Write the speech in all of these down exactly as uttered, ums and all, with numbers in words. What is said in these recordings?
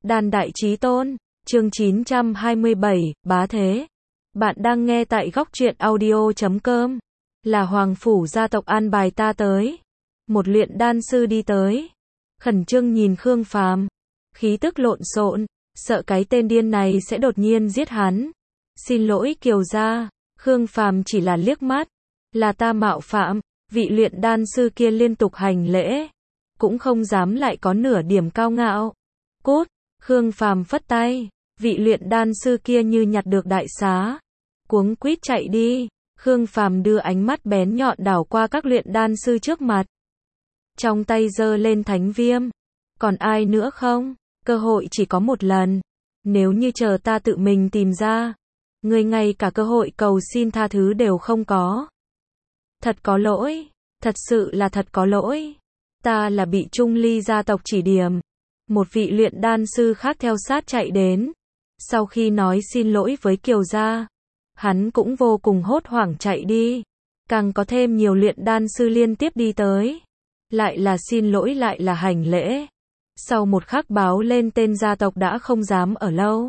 Đan Đại Chí Tôn, chương chín trăm hai mươi bảy, Bá Thế. Bạn đang nghe tại góc truyện audio chấm com. Là Hoàng Phủ gia tộc an bài ta tới. Một luyện đan sư đi tới. Khẩn trương nhìn Khương Phàm. Khí tức lộn xộn, sợ cái tên điên này sẽ đột nhiên giết hắn. Xin lỗi Kiều gia. Khương Phàm chỉ là liếc mắt. Là ta mạo phạm. Vị luyện đan sư kia liên tục hành lễ. Cũng không dám lại có nửa điểm cao ngạo. Cút. Khương Phàm phất tay, vị luyện đan sư kia như nhặt được đại xá, cuống quýt chạy đi. Khương Phàm đưa ánh mắt bén nhọn đảo qua các luyện đan sư trước mặt, trong tay giơ lên thánh viêm. Còn ai nữa không? Cơ hội chỉ có một lần, nếu như chờ ta tự mình tìm ra, ngươi ngay cả cơ hội cầu xin tha thứ đều không có. Thật có lỗi, thật sự là thật có lỗi. Ta là bị Trung Ly gia tộc chỉ điểm. Một vị luyện đan sư khác theo sát chạy đến. Sau khi nói xin lỗi với Kiều gia, hắn cũng vô cùng hốt hoảng chạy đi. Càng có thêm nhiều luyện đan sư liên tiếp đi tới. Lại là xin lỗi lại là hành lễ. Sau một khắc báo lên tên gia tộc đã không dám ở lâu.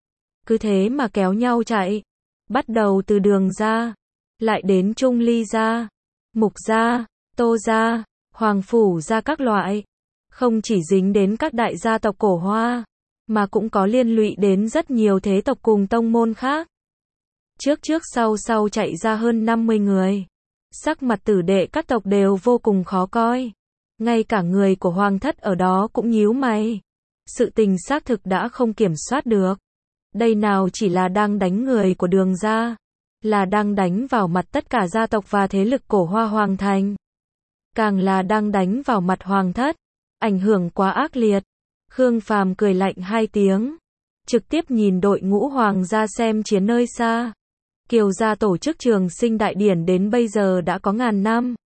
Cứ thế mà kéo nhau chạy. Bắt đầu từ Đường gia, lại đến Trung Ly gia, Mục gia, Tô gia, Hoàng Phủ gia các loại. Không chỉ dính đến các đại gia tộc cổ Hoa, mà cũng có liên lụy đến rất nhiều thế tộc cùng tông môn khác. Trước trước sau sau chạy ra hơn năm mươi người. Sắc mặt tử đệ các tộc đều vô cùng khó coi. Ngay cả người của Hoàng thất ở đó cũng nhíu mày. Sự tình xác thực đã không kiểm soát được. Đây nào chỉ là đang đánh người của Đường gia, là đang đánh vào mặt tất cả gia tộc và thế lực cổ Hoa Hoàng thành. Càng là đang đánh vào mặt Hoàng thất. Ảnh hưởng quá ác liệt. Khương Phàm cười lạnh hai tiếng, trực tiếp nhìn đội ngũ Hoàng gia xem chiến nơi xa. Kiều gia tổ chức trường sinh đại điển đến bây giờ đã có ngàn năm.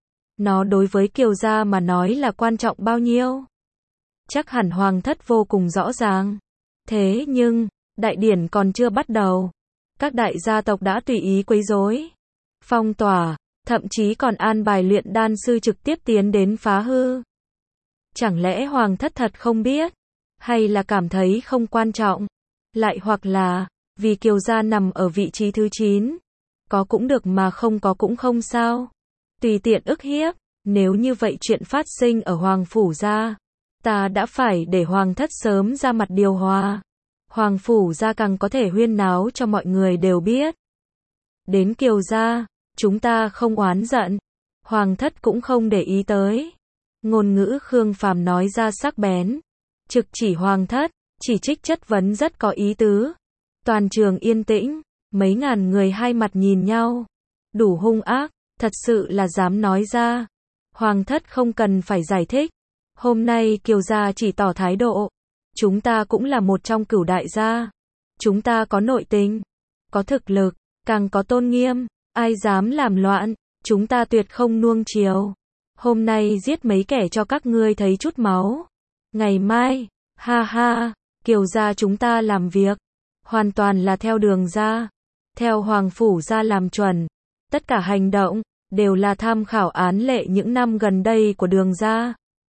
Nó đối với Kiều gia mà nói là quan trọng bao nhiêu? Chắc hẳn Hoàng thất vô cùng rõ ràng. Thế nhưng, đại điển còn chưa bắt đầu. Các đại gia tộc đã tùy ý quấy rối, phong tỏa, thậm chí còn an bài luyện đan sư trực tiếp tiến đến phá hư. Chẳng lẽ Hoàng thất thật không biết? Hay là cảm thấy không quan trọng? Lại hoặc là, vì Kiều gia nằm ở vị trí thứ chín. Có cũng được mà không có cũng không sao. Tùy tiện ức hiếp. Nếu như vậy chuyện phát sinh ở Hoàng Phủ gia, ta đã phải để Hoàng thất sớm ra mặt điều hòa. Hoàng Phủ gia càng có thể huyên náo cho mọi người đều biết. Đến Kiều gia, chúng ta không oán giận. Hoàng thất cũng không để ý tới. Ngôn ngữ Khương Phàm nói ra sắc bén, trực chỉ Hoàng thất, chỉ trích chất vấn rất có ý tứ. Toàn trường yên tĩnh, mấy ngàn người hai mặt nhìn nhau. Đủ hung ác, thật sự là dám nói ra. Hoàng thất không cần phải giải thích. Hôm nay Kiều gia chỉ tỏ thái độ. Chúng ta cũng là một trong cửu đại gia. Chúng ta có nội tình, có thực lực, càng có tôn nghiêm. Ai dám làm loạn, chúng ta tuyệt không nuông chiều. Hôm nay giết mấy kẻ cho các ngươi thấy chút máu. Ngày mai, ha ha, Kiều gia chúng ta làm việc, hoàn toàn là theo Đường gia, theo Hoàng Phủ gia làm chuẩn. Tất cả hành động, đều là tham khảo án lệ những năm gần đây của Đường gia.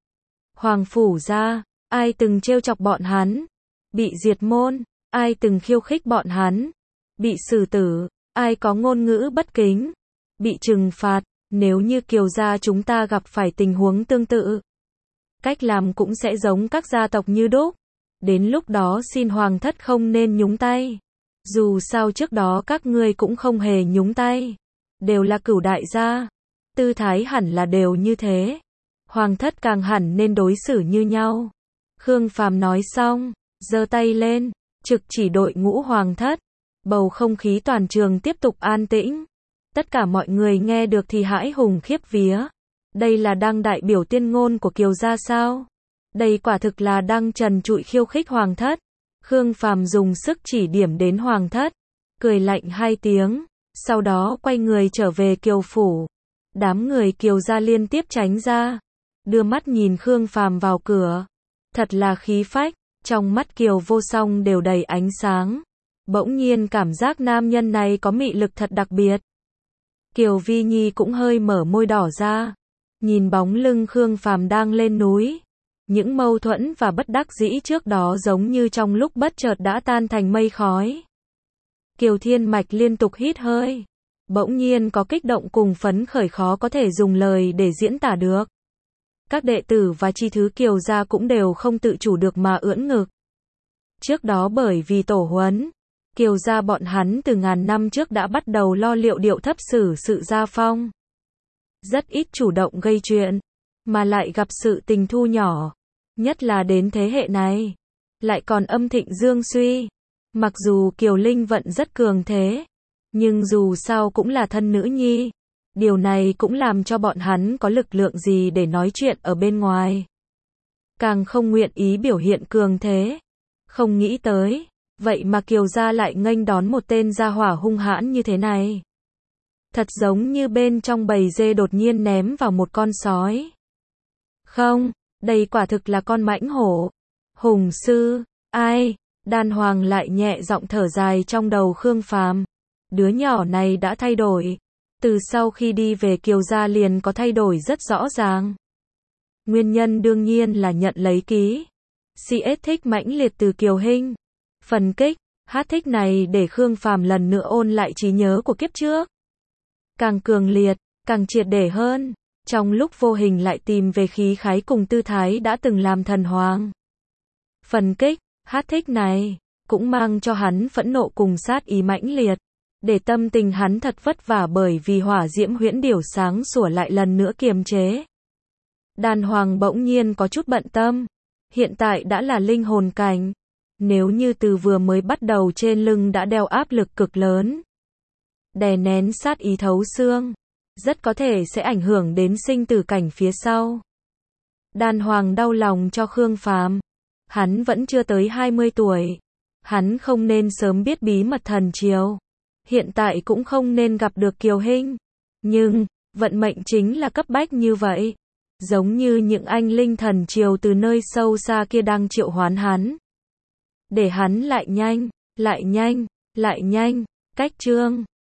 Hoàng Phủ gia, ai từng trêu chọc bọn hắn, bị diệt môn, ai từng khiêu khích bọn hắn, bị xử tử, ai có ngôn ngữ bất kính, bị trừng phạt. Nếu như Kiều gia chúng ta gặp phải tình huống tương tự, cách làm cũng sẽ giống các gia tộc như đúc. Đến lúc đó xin Hoàng thất không nên nhúng tay. Dù sao trước đó các ngươi cũng không hề nhúng tay. Đều là cửu đại gia. Tư thái hẳn là đều như thế. Hoàng thất càng hẳn nên đối xử như nhau. Khương Phàm nói xong, giơ tay lên, trực chỉ đội ngũ Hoàng thất. Bầu không khí toàn trường tiếp tục an tĩnh. Tất cả mọi người nghe được thì hãi hùng khiếp vía. Đây là đang đại biểu tuyên ngôn của Kiều gia sao? Đây quả thực là đang trần trụi khiêu khích Hoàng thất. Khương Phàm dùng sức chỉ điểm đến Hoàng thất, cười lạnh hai tiếng, sau đó quay người trở về Kiều phủ. Đám người Kiều gia liên tiếp tránh ra, đưa mắt nhìn Khương Phàm vào cửa. Thật là khí phách, trong mắt Kiều Vô Song đều đầy ánh sáng. Bỗng nhiên cảm giác nam nhân này có mị lực thật đặc biệt. Kiều Vi Nhi cũng hơi mở môi đỏ ra, nhìn bóng lưng Khương Phàm đang lên núi, Những mâu thuẫn và bất đắc dĩ trước đó giống như trong lúc bất chợt đã tan thành mây khói. Kiều Thiên Mạch liên tục hít hơi. Bỗng nhiên có kích động cùng phấn khởi khó có thể dùng lời để diễn tả được. Các đệ tử và chi thứ Kiều gia cũng đều không tự chủ được mà ưỡn ngực. Trước đó bởi vì tổ huấn, Kiều gia bọn hắn từ ngàn năm trước đã bắt đầu lo liệu điệu thấp xử sự gia phong. Rất ít chủ động gây chuyện, mà lại gặp sự tình thu nhỏ. Nhất là đến thế hệ này, lại còn âm thịnh dương suy. Mặc dù Kiều Linh vận rất cường thế, nhưng dù sao cũng là thân nữ nhi. Điều này cũng làm cho bọn hắn có lực lượng gì để nói chuyện ở bên ngoài. Càng không nguyện ý biểu hiện cường thế. Không nghĩ tới, vậy mà Kiều gia lại nghênh đón một tên gia hỏa hung hãn như thế này. Thật giống như bên trong bầy dê đột nhiên ném vào một con sói. Không, đây quả thực là con mãnh hổ. Hùng sư, ai? Đan Hoàng lại nhẹ giọng thở dài trong đầu Khương Phàm. Đứa nhỏ này đã thay đổi. Từ sau khi đi về Kiều gia liền có thay đổi rất rõ ràng. Nguyên nhân đương nhiên là nhận lấy ký xê ét thích mãnh liệt từ Kiều Hinh. Phần kích, hát thích này để Khương Phàm lần nữa ôn lại trí nhớ của kiếp trước. Càng cường liệt, càng triệt để hơn. Trong lúc vô hình lại tìm về khí khái cùng tư thái đã từng làm thần hoàng. Phần kích, hát thích này, cũng mang cho hắn phẫn nộ cùng sát ý mãnh liệt. Để tâm tình hắn thật vất vả bởi vì hỏa diễm huyễn điểu sáng sủa lại lần nữa kiềm chế. Đan Hoàng bỗng nhiên có chút bận tâm. Hiện tại đã là linh hồn cảnh. Nếu như từ vừa mới bắt đầu trên lưng đã đeo áp lực cực lớn, đè nén sát ý thấu xương, rất có thể sẽ ảnh hưởng đến sinh tử cảnh phía sau. Đan Hoàng đau lòng cho Khương Phàm. Hắn vẫn chưa tới hai mươi tuổi. Hắn không nên sớm biết bí mật thần triều. Hiện tại cũng không nên gặp được Kiều Hinh. Nhưng, vận mệnh chính là cấp bách như vậy. Giống như những anh linh thần triều từ nơi sâu xa kia đang triệu hoán hắn. Để hắn lại nhanh, lại nhanh, lại nhanh, cách chương.